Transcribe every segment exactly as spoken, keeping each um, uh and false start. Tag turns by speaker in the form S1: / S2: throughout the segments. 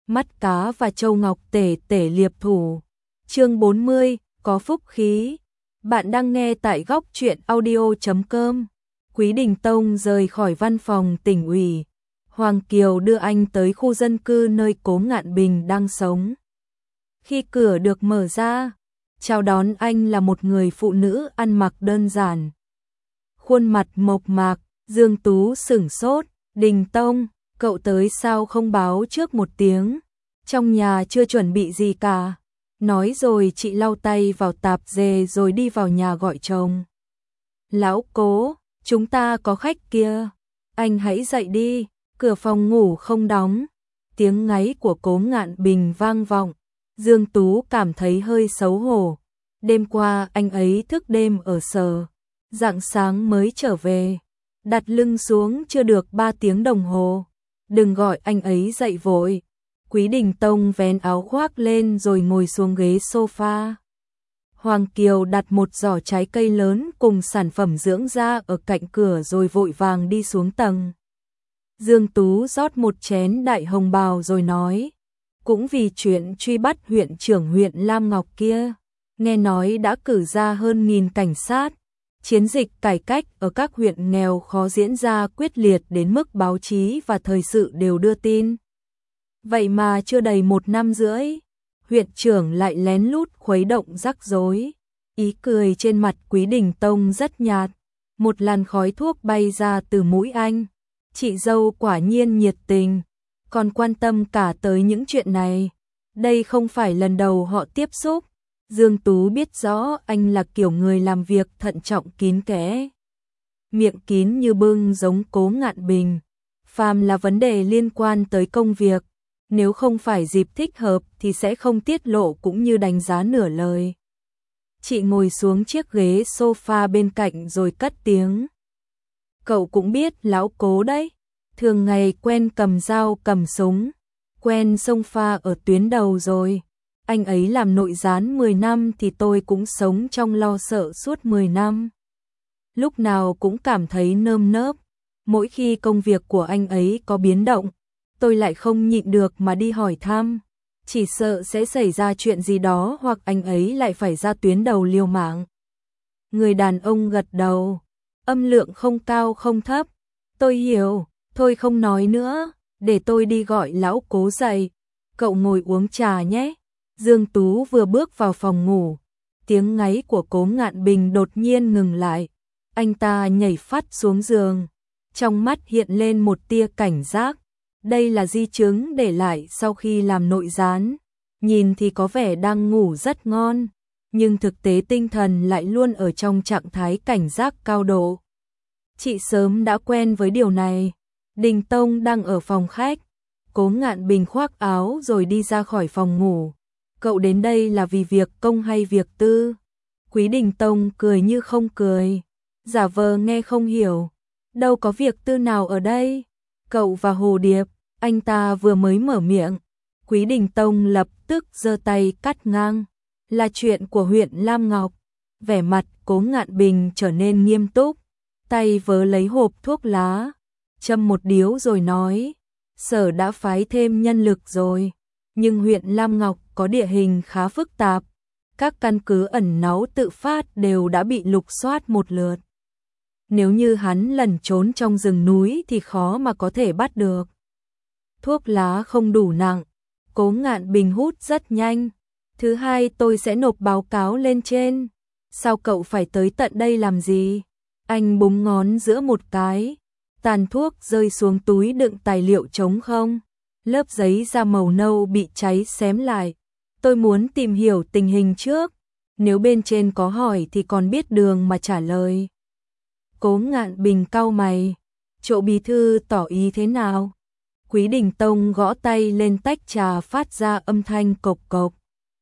S1: mắt cá và châu ngọc tể tể liệp thủ. Chương bốn mươi, có phúc khí. Bạn đang nghe tại góc truyện audio chấm com. Quý Đình Tông rời khỏi văn phòng tỉnh ủy. Hoàng Kiều đưa anh tới khu dân cư nơi Cố Ngạn Bình đang sống. Khi cửa được mở ra, chào đón anh là một người phụ nữ ăn mặc đơn giản. Khuôn mặt mộc mạc, Dương Tú sửng sốt, Đình Tông, cậu tới sao không báo trước một tiếng, trong nhà chưa chuẩn bị gì cả. Nói rồi chị lau tay vào tạp dề rồi đi vào nhà gọi chồng. Lão Cố, chúng ta có khách kia, anh hãy dậy đi, cửa phòng ngủ không đóng. Tiếng ngáy của Cố Ngạn Bình vang vọng, Dương Tú cảm thấy hơi xấu hổ. Đêm qua anh ấy thức đêm ở sở, rạng sáng mới trở về, đặt lưng xuống chưa được ba tiếng đồng hồ. Đừng gọi anh ấy dậy vội. Quý Đình Tông vén áo khoác lên rồi ngồi xuống ghế sofa. Hoàng Kiều đặt một giỏ trái cây lớn cùng sản phẩm dưỡng da ở cạnh cửa rồi vội vàng đi xuống tầng. Dương Tú rót một chén đại hồng bào rồi nói, cũng vì chuyện truy bắt huyện trưởng huyện Lam Ngọc kia, nghe nói đã cử ra hơn nghìn cảnh sát. Chiến dịch cải cách ở các huyện nghèo khó diễn ra quyết liệt đến mức báo chí và thời sự đều đưa tin. Vậy mà chưa đầy một năm rưỡi, huyện trưởng lại lén lút khuấy động rắc rối. Ý cười trên mặt Quý Đình Tông rất nhạt, một làn khói thuốc bay ra từ mũi anh. Chị dâu quả nhiên nhiệt tình, còn quan tâm cả tới những chuyện này. Đây không phải lần đầu họ tiếp xúc. Dương Tú biết rõ anh là kiểu người làm việc thận trọng kín kẽ. Miệng kín như bưng giống Cố Ngạn Bình. Phàm là vấn đề liên quan tới công việc, nếu không phải dịp thích hợp thì sẽ không tiết lộ cũng như đánh giá nửa lời. Chị ngồi xuống chiếc ghế sofa bên cạnh rồi cất tiếng. Cậu cũng biết lão Cố đấy, thường ngày quen cầm dao cầm súng, quen xông pha ở tuyến đầu rồi. Anh ấy làm nội gián mười năm thì tôi cũng sống trong lo sợ suốt mười năm. Lúc nào cũng cảm thấy nơm nớp, mỗi khi công việc của anh ấy có biến động, tôi lại không nhịn được mà đi hỏi thăm, chỉ sợ sẽ xảy ra chuyện gì đó hoặc anh ấy lại phải ra tuyến đầu liều mạng. Người đàn ông gật đầu, âm lượng không cao không thấp. Tôi hiểu, thôi không nói nữa, để tôi đi gọi lão Cố dậy. Cậu ngồi uống trà nhé. Dương Tú vừa bước vào phòng ngủ, tiếng ngáy của Cố Ngạn Bình đột nhiên ngừng lại. Anh ta nhảy phắt xuống giường, trong mắt hiện lên một tia cảnh giác. Đây là di chứng để lại sau khi làm nội gián. Nhìn thì có vẻ đang ngủ rất ngon, nhưng thực tế tinh thần lại luôn ở trong trạng thái cảnh giác cao độ. Chị sớm đã quen với điều này. Đình Tông đang ở phòng khách. Cố Ngạn Bình khoác áo rồi đi ra khỏi phòng ngủ. Cậu đến đây là vì việc công hay việc tư? Quý Đình Tông cười như không cười, giả vờ nghe không hiểu. Đâu có việc tư nào ở đây. Cậu và Hồ Điệp, anh ta vừa mới mở miệng. Quý Đình Tông lập tức giơ tay cắt ngang. Là chuyện của huyện Lam Ngọc. Vẻ mặt Cố Ngạn Bình trở nên nghiêm túc, tay vớ lấy hộp thuốc lá, châm một điếu rồi nói, sở đã phái thêm nhân lực rồi, nhưng huyện Lam Ngọc có địa hình khá phức tạp, các căn cứ ẩn náu tự phát đều đã bị lục soát một lượt. Nếu như hắn lẩn trốn trong rừng núi thì khó mà có thể bắt được. Thuốc lá không đủ nặng, Cố Ngạn Bình hút rất nhanh. Thứ hai tôi sẽ nộp báo cáo lên trên. Sao cậu phải tới tận đây làm gì? Anh búng ngón giữa một cái, tàn thuốc rơi xuống túi đựng tài liệu trống không. Lớp giấy da màu nâu bị cháy xém lại. Tôi muốn tìm hiểu tình hình trước, nếu bên trên có hỏi thì còn biết đường mà trả lời. Cố Ngạn Bình cau mày, Chỗ bí thư tỏ ý thế nào? Quý Đình Tông gõ tay lên tách trà phát ra âm thanh cộc cộc.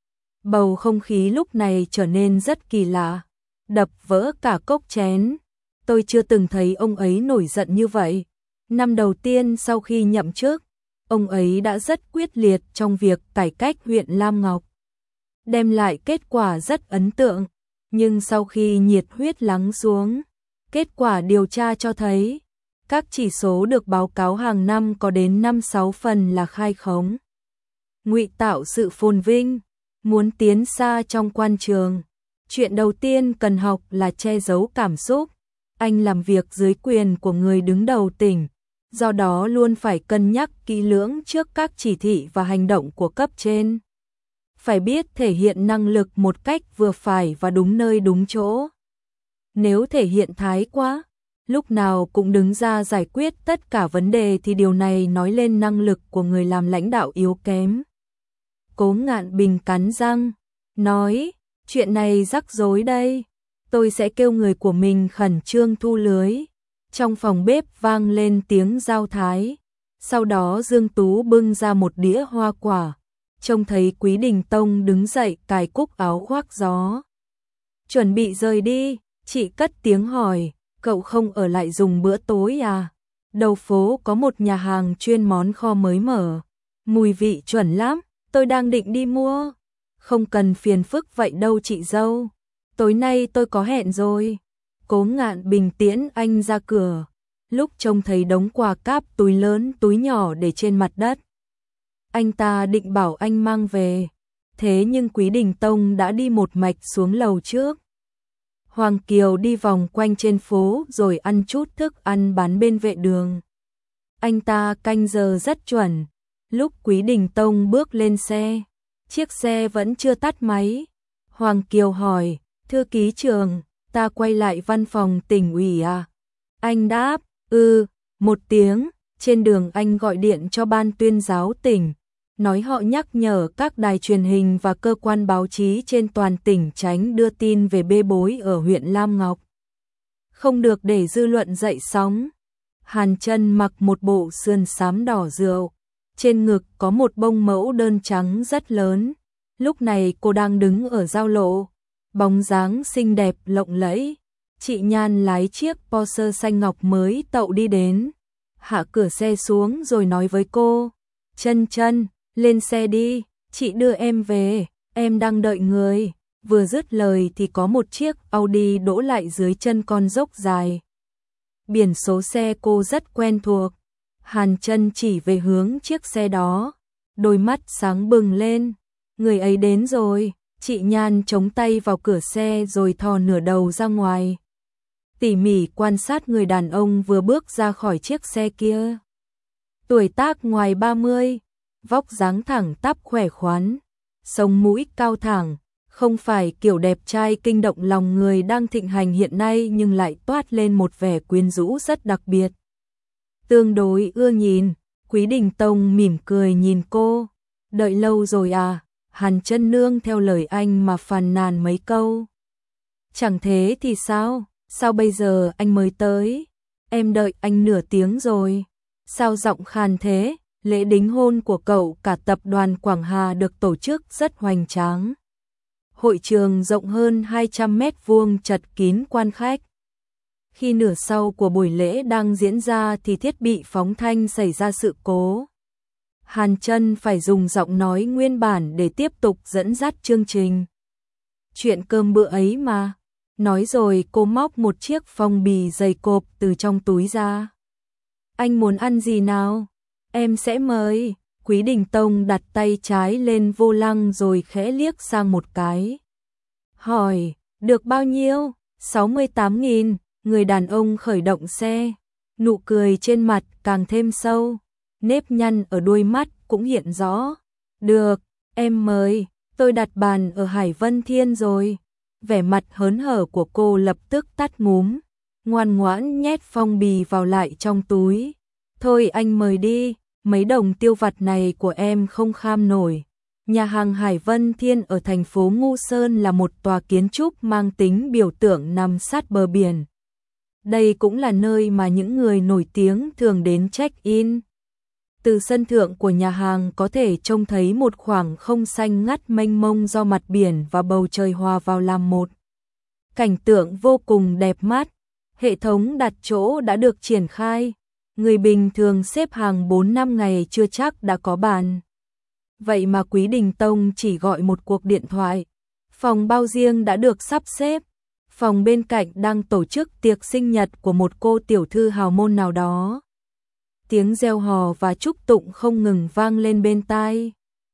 S1: Bầu không khí lúc này trở nên rất kỳ lạ, đập vỡ cả cốc chén. Tôi chưa từng thấy ông ấy nổi giận như vậy. Năm đầu tiên sau khi nhậm chức, ông ấy đã rất quyết liệt trong việc cải cách huyện Lam Ngọc, đem lại kết quả rất ấn tượng. Nhưng sau khi nhiệt huyết lắng xuống, kết quả điều tra cho thấy, các chỉ số được báo cáo hàng năm có đến năm sáu phần là khai khống. ngụy tạo sự phồn vinh. Muốn tiến xa trong quan trường, chuyện đầu tiên cần học là che giấu cảm xúc. Anh làm việc dưới quyền của người đứng đầu tỉnh, do đó luôn phải cân nhắc kỹ lưỡng trước các chỉ thị và hành động của cấp trên. Phải biết thể hiện năng lực một cách vừa phải và đúng nơi đúng chỗ. Nếu thể hiện thái quá, lúc nào cũng đứng ra giải quyết tất cả vấn đề thì điều này nói lên năng lực của người làm lãnh đạo yếu kém. Cố Ngạn Bình cắn răng, nói, chuyện này rắc rối đây, tôi sẽ kêu người của mình khẩn trương thu lưới. Trong phòng bếp vang lên tiếng giao thái, sau đó Dương Tú bưng ra một đĩa hoa quả, trông thấy Quý Đình Tông đứng dậy cài cúc áo khoác gió. Chuẩn bị rời đi, chị cất tiếng hỏi, cậu không ở lại dùng bữa tối à? Đầu phố có một nhà hàng chuyên món kho mới mở, mùi vị chuẩn lắm, tôi đang định đi mua. Không cần phiền phức vậy đâu chị dâu, tối nay tôi có hẹn rồi. Cố Ngạn Bình tiễn anh ra cửa, lúc trông thấy đống quà cáp túi lớn túi nhỏ để trên mặt đất. Anh ta định bảo anh mang về, thế nhưng Quý Đình Tông đã đi một mạch xuống lầu trước. Hoàng Kiều đi vòng quanh trên phố rồi ăn chút thức ăn bán bên vệ đường. Anh ta canh giờ rất chuẩn, lúc Quý Đình Tông bước lên xe, chiếc xe vẫn chưa tắt máy. Hoàng Kiều hỏi, thư ký Trường, ta quay lại văn phòng tỉnh ủy à? Anh đáp, ừ, một tiếng. Trên đường anh gọi điện cho ban tuyên giáo tỉnh, nói họ nhắc nhở các đài truyền hình và cơ quan báo chí trên toàn tỉnh tránh đưa tin về bê bối ở huyện Lam Ngọc. Không được để dư luận dậy sóng. Hàn Chân mặc một bộ sườn xám đỏ rượu, trên ngực có một bông mẫu đơn trắng rất lớn. Lúc này cô đang đứng ở giao lộ, bóng dáng xinh đẹp lộng lẫy. Chị Nhan lái chiếc Porsche xanh ngọc mới tậu đi đến, hạ cửa xe xuống rồi nói với cô, Chân Chân, lên xe đi, chị đưa em về, em đang đợi người. Vừa dứt lời thì có một chiếc Audi đỗ lại dưới chân con dốc dài. Biển số xe cô rất quen thuộc. Hàn Chân chỉ về hướng chiếc xe đó, đôi mắt sáng bừng lên. Người ấy đến rồi. Chị Nhan chống tay vào cửa xe rồi thò nửa đầu ra ngoài, tỉ mỉ quan sát người đàn ông vừa bước ra khỏi chiếc xe kia. Tuổi tác ngoài ba mươi, vóc dáng thẳng tắp khỏe khoắn, sống mũi cao thẳng, không phải kiểu đẹp trai kinh động lòng người đang thịnh hành hiện nay nhưng lại toát lên một vẻ quyến rũ rất đặc biệt. Tương đối ưa nhìn, Quý Đình Tông mỉm cười nhìn cô, đợi lâu rồi à? Hàn Chân nương theo lời anh mà phàn nàn mấy câu. Chẳng thế thì sao? Sao bây giờ anh mới tới? Em đợi anh nửa tiếng rồi. Sao giọng khàn thế? Lễ đính hôn của cậu cả tập đoàn Quảng Hà được tổ chức rất hoành tráng. Hội trường rộng hơn hai trăm mét vuông chật kín quan khách. Khi nửa sau của buổi lễ đang diễn ra thì thiết bị phóng thanh xảy ra sự cố. Hàn Chân phải dùng giọng nói nguyên bản để tiếp tục dẫn dắt chương trình. Chuyện cơm bữa ấy mà. Nói rồi cô móc một chiếc phong bì dày cộp từ trong túi ra. Anh muốn ăn gì nào? Em sẽ mời. Quý Đình Tông đặt tay trái lên vô lăng rồi khẽ liếc sang một cái. Hỏi, được bao nhiêu? sáu mươi tám nghìn. Người đàn ông khởi động xe. Nụ cười trên mặt càng thêm sâu. Nếp nhăn ở đuôi mắt cũng hiện rõ. Được, em mời. Tôi đặt bàn ở Hải Vân Thiên rồi. Vẻ mặt hớn hở của cô lập tức tắt ngúm, ngoan ngoãn nhét phong bì vào lại trong túi. Thôi anh mời đi, mấy đồng tiêu vặt này của em không kham nổi. Nhà hàng Hải Vân Thiên ở thành phố Ngũ Sơn là một tòa kiến trúc mang tính biểu tượng nằm sát bờ biển. Đây cũng là nơi mà những người nổi tiếng thường đến check-in. Từ sân thượng của nhà hàng có thể trông thấy một khoảng không xanh ngắt mênh mông do mặt biển và bầu trời hòa vào làm một. Cảnh tượng vô cùng đẹp mắt. Hệ thống đặt chỗ đã được triển khai. Người bình thường xếp hàng bốn năm ngày chưa chắc đã có bàn. Vậy mà Quý Đình Tông chỉ gọi một cuộc điện thoại. Phòng bao riêng đã được sắp xếp. Phòng bên cạnh đang tổ chức tiệc sinh nhật của một cô tiểu thư hào môn nào đó. Tiếng reo hò và chúc tụng không ngừng vang lên bên tai.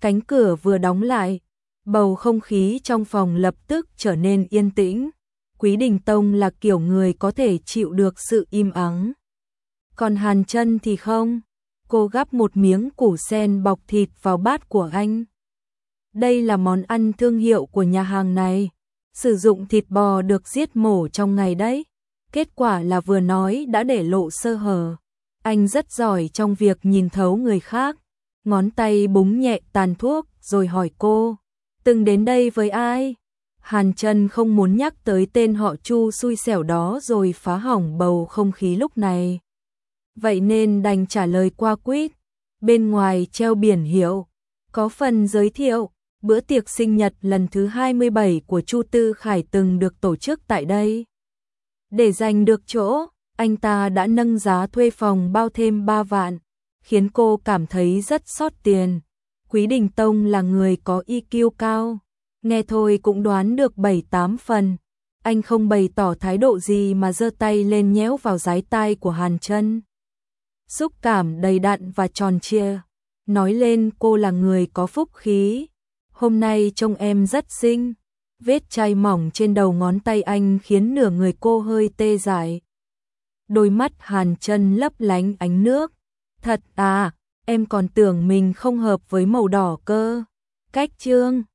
S1: Cánh cửa vừa đóng lại, bầu không khí trong phòng lập tức trở nên yên tĩnh. Quý Đình Tông là kiểu người có thể chịu được sự im ắng. Còn Hàn Chân thì không. Cô gắp một miếng củ sen bọc thịt vào bát của anh. Đây là món ăn thương hiệu của nhà hàng này. Sử dụng thịt bò được giết mổ trong ngày đấy. Kết quả là vừa nói đã để lộ sơ hở. Anh rất giỏi trong việc nhìn thấu người khác. Ngón tay búng nhẹ tàn thuốc rồi hỏi cô. Từng đến đây với ai? Hàn Chân không muốn nhắc tới tên họ Chu xui xẻo đó rồi phá hỏng bầu không khí lúc này. Vậy nên đành trả lời qua quýt. Bên ngoài treo biển hiệu. Có phần giới thiệu. Bữa tiệc sinh nhật lần thứ hai mươi bảy của Chu Tư Khải từng được tổ chức tại đây. Để giành được chỗ, anh ta đã nâng giá thuê phòng bao thêm ba vạn, khiến cô cảm thấy rất xót tiền. Quý Đình Tông là người có i kiu cao, nghe thôi cũng đoán được bảy tám phần. Anh không bày tỏ thái độ gì mà giơ tay lên nhéo vào dái tai của Hàn Chân. Xúc cảm đầy đặn và tròn trịa, nói lên cô là người có phúc khí. Hôm nay trông em rất xinh. Vết chai mỏng trên đầu ngón tay anh khiến nửa người cô hơi tê dại. Đôi mắt Hàn Chân lấp lánh ánh nước. Thật à, em còn tưởng mình không hợp với màu đỏ cơ. Cách trương.